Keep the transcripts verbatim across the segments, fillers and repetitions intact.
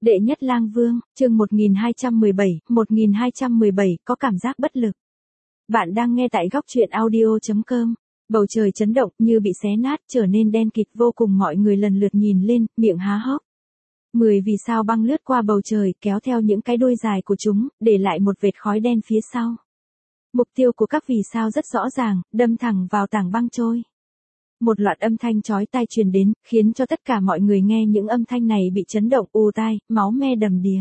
Đệ nhất lang vương, chương một nghìn hai trăm mười bảy, một nghìn hai trăm mười bảy, có cảm giác bất lực. Bạn đang nghe tại góc truyện audio chấm com. Bầu trời chấn động như bị xé nát, trở nên đen kịt vô cùng, mọi người lần lượt nhìn lên, miệng há hốc. Mười vì sao băng lướt qua bầu trời, kéo theo những cái đuôi dài của chúng, để lại một vệt khói đen phía sau. Mục tiêu của các vì sao rất rõ ràng, đâm thẳng vào tảng băng trôi. Một loạt âm thanh chói tai truyền đến, khiến cho tất cả mọi người nghe những âm thanh này bị chấn động ù tai, máu me đầm đìa.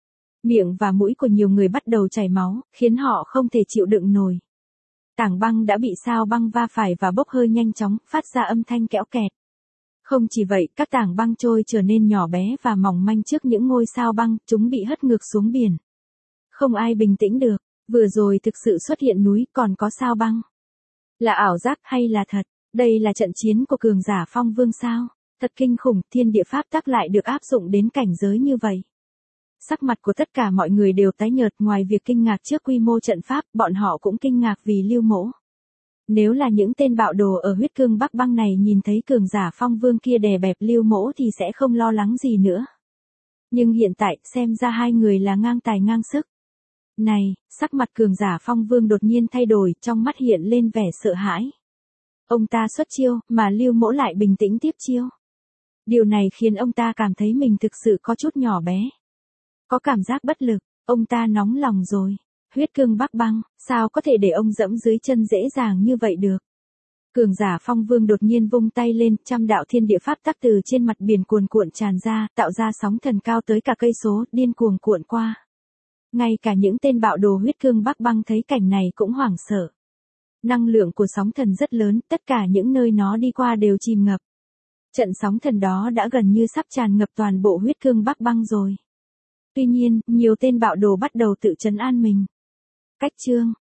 Miệng và mũi của nhiều người bắt đầu chảy máu, khiến họ không thể chịu đựng nổi. Tảng băng đã bị sao băng va phải và bốc hơi nhanh chóng, phát ra âm thanh kẽo kẹt. Không chỉ vậy, các tảng băng trôi trở nên nhỏ bé và mỏng manh trước những ngôi sao băng, chúng bị hất ngược xuống biển. Không ai bình tĩnh được, vừa rồi thực sự xuất hiện núi, còn có sao băng. Là ảo giác hay là thật? Đây là trận chiến của cường giả phong vương sao? Thật kinh khủng, thiên địa pháp tắc lại được áp dụng đến cảnh giới như vậy. Sắc mặt của tất cả mọi người đều tái nhợt, ngoài việc kinh ngạc trước quy mô trận pháp, bọn họ cũng kinh ngạc vì Lưu Mỗ. Nếu là những tên bạo đồ ở huyết cương Bắc Băng này nhìn thấy cường giả phong vương kia đè bẹp Lưu Mỗ thì sẽ không lo lắng gì nữa. Nhưng hiện tại, xem ra hai người là ngang tài ngang sức. Này, sắc mặt cường giả phong vương đột nhiên thay đổi, trong mắt hiện lên vẻ sợ hãi. Ông ta xuất chiêu, mà Lưu Mỗ lại bình tĩnh tiếp chiêu. Điều này khiến ông ta cảm thấy mình thực sự có chút nhỏ bé. Có cảm giác bất lực, ông ta nóng lòng rồi. Huyết cương Bắc Băng, sao có thể để ông dẫm dưới chân dễ dàng như vậy được? Cường giả phong vương đột nhiên vung tay lên, trăm đạo thiên địa pháp tắc từ trên mặt biển cuồn cuộn tràn ra, tạo ra sóng thần cao tới cả cây số, điên cuồng cuộn qua. Ngay cả những tên bạo đồ huyết cương Bắc Băng thấy cảnh này cũng hoảng sợ. Năng lượng của sóng thần rất lớn, tất cả những nơi nó đi qua đều chìm ngập. Trận sóng thần đó đã gần như sắp tràn ngập toàn bộ huyết cương Bắc Băng rồi. Tuy nhiên, nhiều tên bạo đồ bắt đầu tự trấn an mình. Cách chương,